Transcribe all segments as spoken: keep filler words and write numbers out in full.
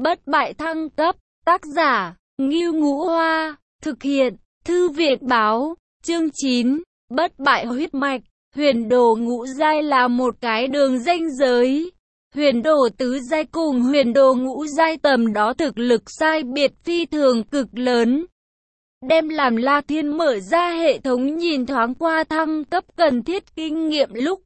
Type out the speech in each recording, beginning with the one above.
Bất bại thăng cấp. Tác giả, Ngưu Ngũ Hoa. Thực hiện, Thư viện báo. Chương chín. Bất bại huyết mạch. Huyền đồ ngũ giai là một cái đường ranh giới. Huyền đồ tứ giai cùng huyền đồ ngũ giai tầm đó thực lực sai biệt phi thường cực lớn. Đem làm La Thiên mở ra hệ thống nhìn thoáng qua thăng cấp cần thiết kinh nghiệm lúc.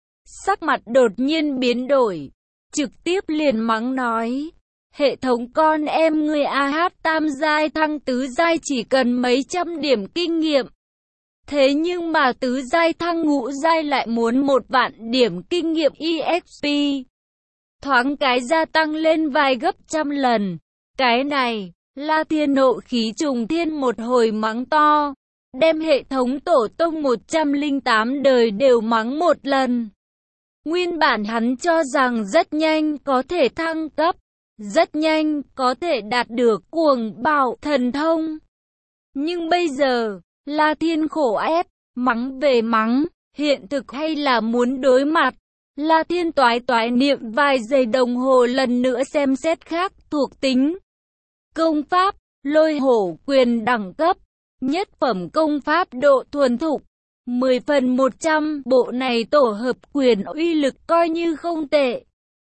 Sắc mặt đột nhiên biến đổi. Trực tiếp liền mắng nói. Hệ thống con em người a hát tam giai thăng tứ giai chỉ cần mấy trăm điểm kinh nghiệm. Thế nhưng mà tứ giai thăng ngũ giai lại muốn một vạn điểm kinh nghiệm e ích pê. Thoáng cái gia tăng lên vài gấp trăm lần. Cái này, La Thiên nộ khí trùng thiên một hồi mắng to. Đem hệ thống tổ tông một trăm lẻ tám đời đều mắng một lần. Nguyên bản hắn cho rằng rất nhanh có thể thăng cấp. Rất nhanh có thể đạt được cuồng bạo thần thông. Nhưng bây giờ, La Thiên khổ ép, mắng về mắng, hiện thực hay là muốn đối mặt. La Thiên toái toái niệm vài giây đồng hồ lần nữa xem xét khác thuộc tính. Công pháp, lôi hổ quyền đẳng cấp, nhất phẩm công pháp độ thuần thục, mười phần một trăm, bộ này tổ hợp quyền uy lực coi như không tệ.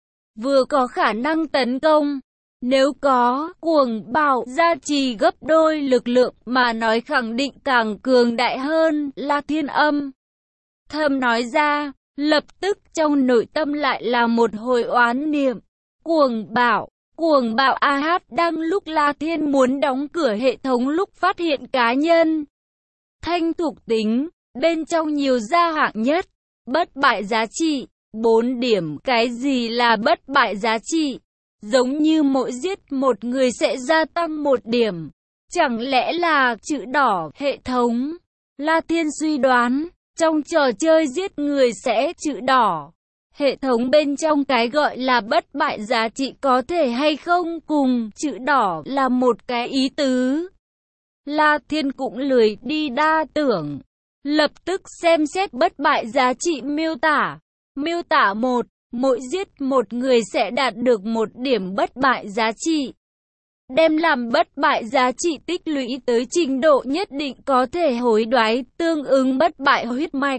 Vừa có khả năng tấn công, nếu có cuồng bạo gia trì gấp đôi lực lượng mà nói khẳng định càng cường đại hơn. La Thiên âm thầm nói ra, lập tức trong nội tâm lại là một hồi oán niệm. Cuồng bạo, cuồng bạo a hát đang lúc La Thiên muốn đóng cửa hệ thống lúc phát hiện cá nhân. Thanh thuộc tính, bên trong nhiều gia hạng nhất, bất bại giá trị. bốn điểm. Cái gì là bất bại giá trị? Giống như mỗi giết một người sẽ gia tăng một điểm. Chẳng lẽ là chữ đỏ hệ thống? La Thiên suy đoán, trong trò chơi giết người sẽ chữ đỏ. Hệ thống bên trong cái gọi là bất bại giá trị có thể hay không cùng chữ đỏ là một cái ý tứ. La Thiên cũng lười đi đa tưởng. Lập tức xem xét bất bại giá trị miêu tả. Miêu tả một, mỗi giết một người sẽ đạt được một điểm bất bại giá trị. Đem làm bất bại giá trị tích lũy tới trình độ nhất định có thể hối đoái tương ứng bất bại huyết mạch.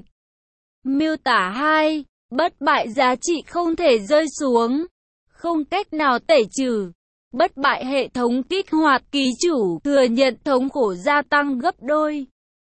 Miêu tả hai, bất bại giá trị không thể rơi xuống, không cách nào tẩy trừ. Bất bại hệ thống kích hoạt ký chủ thừa nhận thống khổ gia tăng gấp đôi.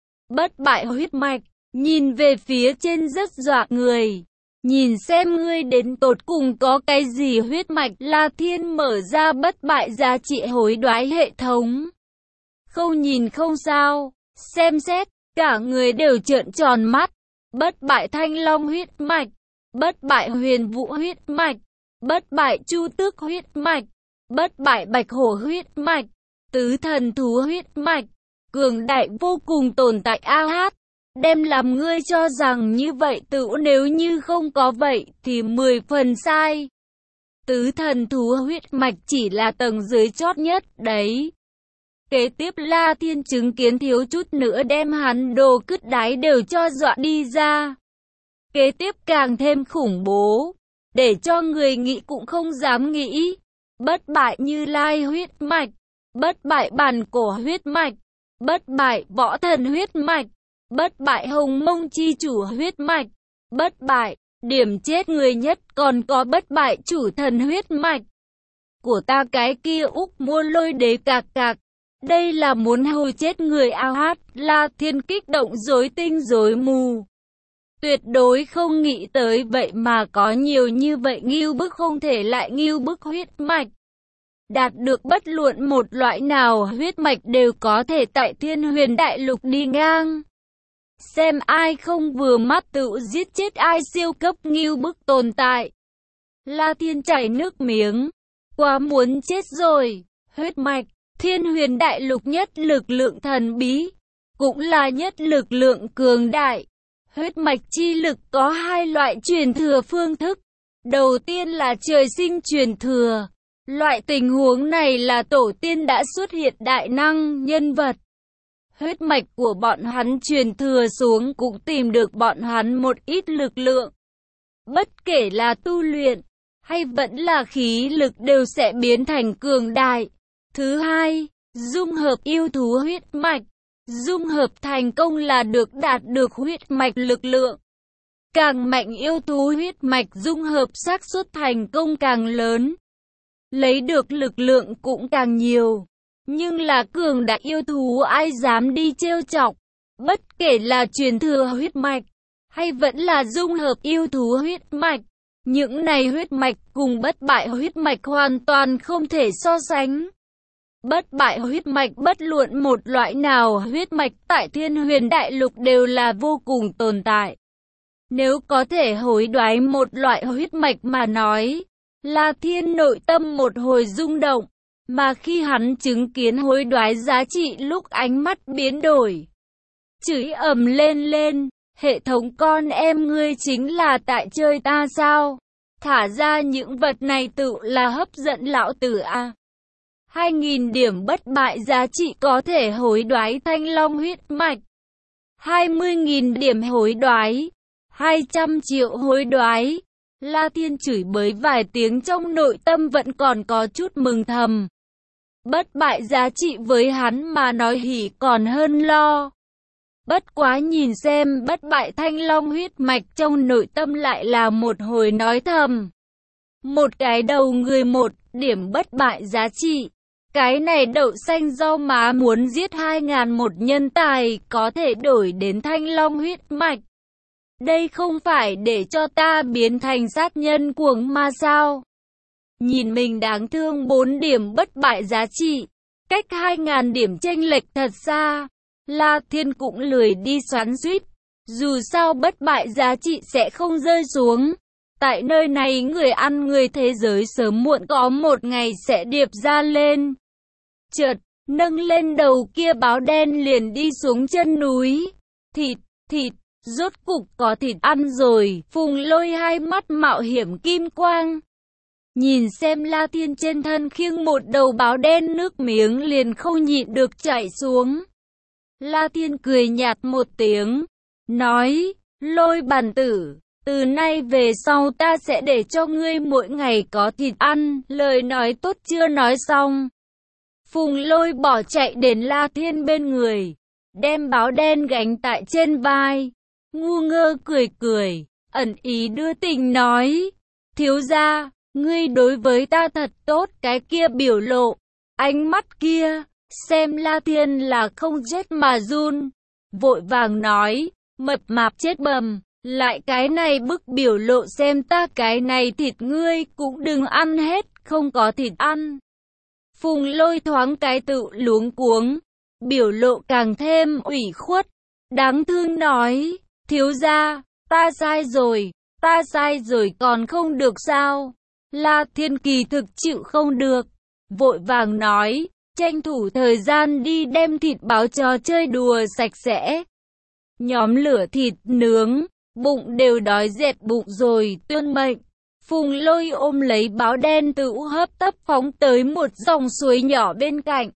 Bất bại huyết mạch, nhìn về phía trên rất dọa người. Nhìn xem ngươi đến tột cùng có cái gì huyết mạch. La Thiên mở ra bất bại giá trị hối đoái hệ thống. Không nhìn không sao, xem xét, cả người đều trợn tròn mắt. Bất bại thanh long huyết mạch, bất bại huyền vũ huyết mạch, bất bại chu tước huyết mạch, bất bại bạch hổ huyết mạch, tứ thần thú huyết mạch, cường đại vô cùng tồn tại a hát. Đem làm ngươi cho rằng như vậy tự nếu như không có vậy thì mười phần sai. Tứ thần thú huyết mạch chỉ là tầng dưới chót nhất đấy. Kế tiếp La Thiên chứng kiến thiếu chút nữa đem hắn đồ cứt đáy đều cho dọa đi ra. Kế tiếp càng thêm khủng bố, để cho người nghĩ cũng không dám nghĩ. Bất bại Như Lai huyết mạch, bất bại bản cổ huyết mạch, bất bại võ thần huyết mạch, bất bại hồng mông chi chủ huyết mạch, bất bại, điểm chết người nhất còn có bất bại chủ thần huyết mạch. Của ta cái kia úc mua lôi đế cạc cạc, đây là muốn hù chết người a hát. La Thiên kích động rối tinh rối mù. Tuyệt đối không nghĩ tới vậy mà có nhiều như vậy ngưu bức không thể lại ngưu bức huyết mạch. Đạt được bất luận một loại nào huyết mạch đều có thể tại Thiên Huyền Đại Lục đi ngang. Xem ai không vừa mắt tự giết chết ai siêu cấp ngưu bức tồn tại. La Thiên chảy nước miếng. Quá muốn chết rồi. Huyết mạch, Thiên Huyền Đại Lục nhất lực lượng thần bí. Cũng là nhất lực lượng cường đại. Huyết mạch chi lực có hai loại truyền thừa phương thức. Đầu tiên là trời sinh truyền thừa. Loại tình huống này là tổ tiên đã xuất hiện đại năng nhân vật. Huyết mạch của bọn hắn truyền thừa xuống cũng tìm được bọn hắn một ít lực lượng. Bất kể là tu luyện, hay vẫn là khí lực đều sẽ biến thành cường đại. Thứ hai, dung hợp yêu thú huyết mạch. Dung hợp thành công là được đạt được huyết mạch lực lượng. Càng mạnh yêu thú huyết mạch dung hợp xác suất thành công càng lớn. Lấy được lực lượng cũng càng nhiều. Nhưng là cường đại yêu thú ai dám đi trêu chọc. Bất kể là truyền thừa huyết mạch, hay vẫn là dung hợp yêu thú huyết mạch. Những này huyết mạch cùng bất bại huyết mạch hoàn toàn không thể so sánh. Bất bại huyết mạch bất luận một loại nào huyết mạch tại Thiên Huyền Đại Lục đều là vô cùng tồn tại. Nếu có thể hối đoái một loại huyết mạch mà nói, La Thiên nội tâm một hồi rung động, mà khi hắn chứng kiến hối đoái giá trị lúc ánh mắt biến đổi. Chửi ầm lên lên, hệ thống con em ngươi chính là tại chơi ta sao? Thả ra những vật này tự là hấp dẫn lão tử a. hai nghìn điểm bất bại giá trị có thể hối đoái Thanh Long huyết mạch. hai mươi nghìn điểm hối đoái. hai trăm triệu hối đoái. La Thiên chửi bới vài tiếng trong nội tâm vẫn còn có chút mừng thầm. Bất bại giá trị với hắn mà nói hỉ còn hơn lo. Bất quá nhìn xem bất bại Thanh Long huyết mạch trong nội tâm lại là một hồi nói thầm. Một cái đầu người một điểm bất bại giá trị. Cái này đậu xanh rau má muốn giết hai ngàn một nhân tài có thể đổi đến Thanh Long huyết mạch. Đây không phải để cho ta biến thành sát nhân cuồng ma sao? Nhìn mình đáng thương bốn điểm bất bại giá trị. Cách hai ngàn điểm chênh lệch thật xa. La Thiên cũng lười đi xoắn xuýt. Dù sao bất bại giá trị sẽ không rơi xuống. Tại nơi này người ăn người thế giới sớm muộn có một ngày sẽ điệp ra lên. Chợt, nâng lên đầu kia báo đen liền đi xuống chân núi. Thịt, thịt, rốt cục có thịt ăn rồi. Phùng Lôi hai mắt mạo hiểm kim quang. Nhìn xem La Thiên trên thân khiêng một đầu báo đen, nước miếng liền không nhịn được chảy xuống. La Thiên cười nhạt một tiếng, nói, Lôi bản tử, từ nay về sau ta sẽ để cho ngươi mỗi ngày có thịt ăn. Lời nói tốt chưa nói xong. Phùng Lôi bỏ chạy đến La Thiên bên người, đem báo đen gánh tại trên vai. Ngu ngơ cười cười, ẩn ý đưa tình nói, thiếu gia, ngươi đối với ta thật tốt. Cái kia biểu lộ, ánh mắt kia, xem La Thiên là không chết mà run. Vội vàng nói, mập mạp chết bầm, lại cái này bức biểu lộ xem ta cái này thịt ngươi cũng đừng ăn hết, không có thịt ăn. Phùng Lôi thoáng cái tự luống cuống, biểu lộ càng thêm ủy khuất, đáng thương nói, thiếu gia, ta sai rồi, ta sai rồi còn không được sao? La Thiên kỳ thực chịu không được, vội vàng nói, tranh thủ thời gian đi đem thịt báo cho chơi đùa sạch sẽ. Nhóm lửa thịt nướng, bụng đều đói dẹt bụng rồi, tuyên mệnh. Phùng Lôi ôm lấy báo đen tự hấp tấp phóng tới một dòng suối nhỏ bên cạnh.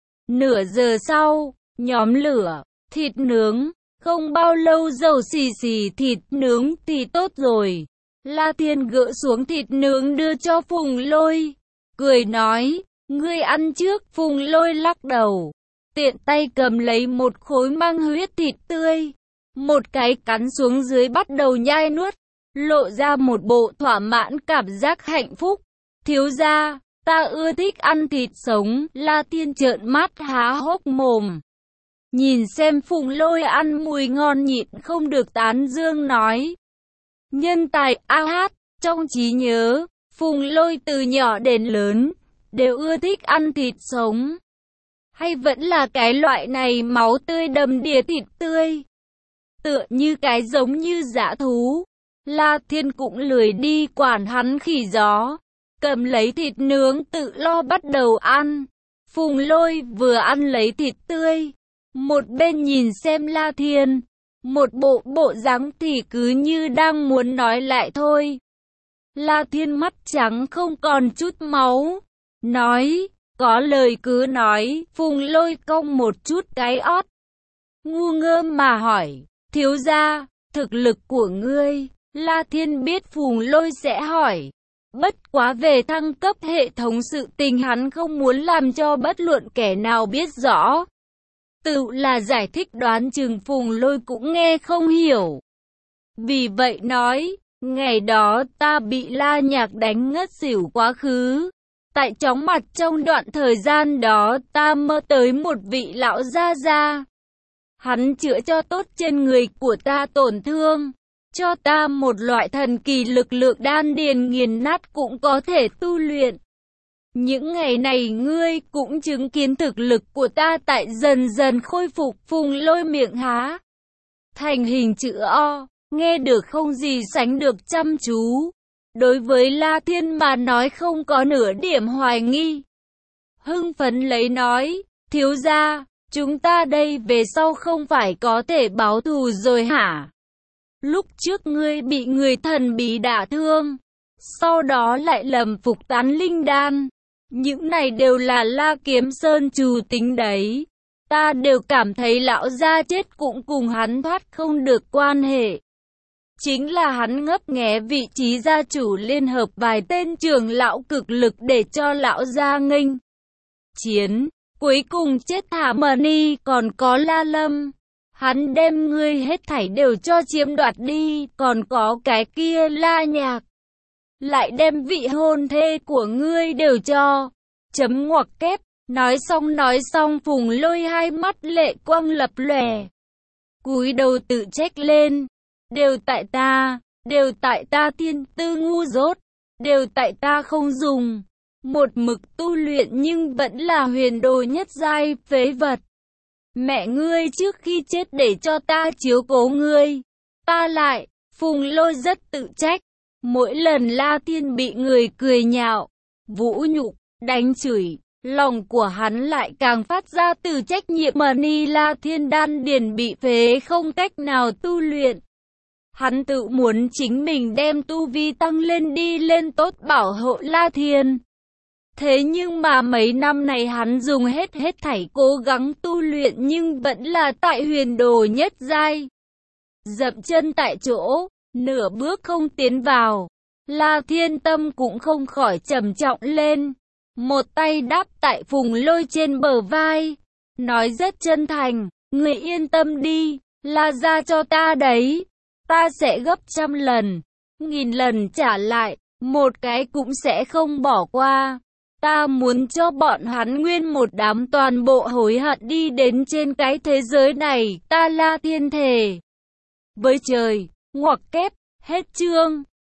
Nửa giờ sau, nhóm lửa, thịt nướng, không bao lâu dầu xì xì thịt nướng thì tốt rồi. La Thiên gỡ xuống thịt nướng đưa cho Phùng Lôi, cười nói, ngươi ăn trước. Phùng Lôi lắc đầu, tiện tay cầm lấy một khối mang huyết thịt tươi, một cái cắn xuống dưới bắt đầu nhai nuốt, lộ ra một bộ thỏa mãn cảm giác hạnh phúc. Thiếu gia, ta ưa thích ăn thịt sống. La Thiên trợn mắt há hốc mồm, nhìn xem Phùng Lôi ăn mùi ngon nhịn không được tán dương nói. Nhân tài a hát, trong trí nhớ, Phùng Lôi từ nhỏ đến lớn, đều ưa thích ăn thịt sống. Hay vẫn là cái loại này máu tươi đầm đìa thịt tươi. Tựa như cái giống như dã thú. La Thiên cũng lười đi quản hắn khỉ gió. Cầm lấy thịt nướng tự lo bắt đầu ăn. Phùng Lôi vừa ăn lấy thịt tươi, một bên nhìn xem La Thiên. Một bộ bộ dáng thì cứ như đang muốn nói lại thôi. La Thiên mắt trắng không còn chút máu, nói, có lời cứ nói. Phùng Lôi cong một chút cái ót, ngu ngơ mà hỏi, thiếu gia, thực lực của ngươi? La Thiên biết Phùng Lôi sẽ hỏi, Bất quá về thăng cấp hệ thống sự tình hắn không muốn làm cho bất luận kẻ nào biết rõ. Tự là giải thích đoán chừng Phùng Lôi cũng nghe không hiểu. Vì vậy nói, ngày đó ta bị La Nhạc đánh ngất xỉu quá khứ. Tại chóng mặt trong đoạn thời gian đó ta mơ tới một vị lão gia gia. Hắn chữa cho tốt trên người của ta tổn thương. Cho ta một loại thần kỳ lực lượng đan điền nghiền nát cũng có thể tu luyện. Những ngày này ngươi cũng chứng kiến thực lực của ta tại dần dần khôi phục. Phùng Lôi miệng há thành hình chữ O, nghe được không gì sánh được chăm chú. Đối với La Thiên mà nói không có nửa điểm hoài nghi. Hưng phấn lấy nói, thiếu gia, chúng ta đây về sau không phải có thể báo thù rồi hả? Lúc trước ngươi bị người thần bí đả thương, sau đó lại lầm phục tán linh đan. Những này đều là La Kiếm Sơn trù tính đấy. Ta đều cảm thấy lão gia chết cũng cùng hắn thoát không được quan hệ. Chính là hắn ngấp nghé vị trí gia chủ liên hợp vài tên trưởng lão cực lực để cho lão gia nghênh chiến. Cuối cùng chết thả Mani còn có La Lâm. Hắn đem ngươi hết thảy đều cho chiếm đoạt đi, còn có cái kia La Nhạc. Lại đem vị hôn thê của ngươi đều cho. Chấm ngoặc kép, nói xong nói xong Phùng Lôi hai mắt lệ quang lập lòe. Cúi đầu tự trách lên. Đều tại ta, đều tại ta thiên tư ngu dốt, đều tại ta không dùng. Một mực tu luyện nhưng vẫn là huyền đồ nhất giai phế vật. Mẹ ngươi trước khi chết để cho ta chiếu cố ngươi. Ta lại, Phùng Lôi rất tự trách. Mỗi lần La Thiên bị người cười nhạo, vũ nhục, đánh chửi, lòng của hắn lại càng phát ra từ trách nhiệm. Mani La Thiên đan điền bị phế không cách nào tu luyện. Hắn tự muốn chính mình đem tu vi tăng lên đi lên tốt bảo hộ La Thiên. Thế nhưng mà mấy năm này hắn dùng hết hết thảy cố gắng tu luyện nhưng vẫn là tại huyền đồ nhất giai. Dậm chân tại chỗ, nửa bước không tiến vào. La Thiên tâm cũng không khỏi trầm trọng lên. Một tay đáp tại Phùng Lôi trên bờ vai. Nói rất chân thành, người yên tâm đi, là ra cho ta đấy. Ta sẽ gấp trăm lần, nghìn lần trả lại, một cái cũng sẽ không bỏ qua. Ta muốn cho bọn hắn nguyên một đám toàn bộ hối hận đi đến trên cái thế giới này, ta La Thiên thề. Với trời, ngoặc kép, hết chương.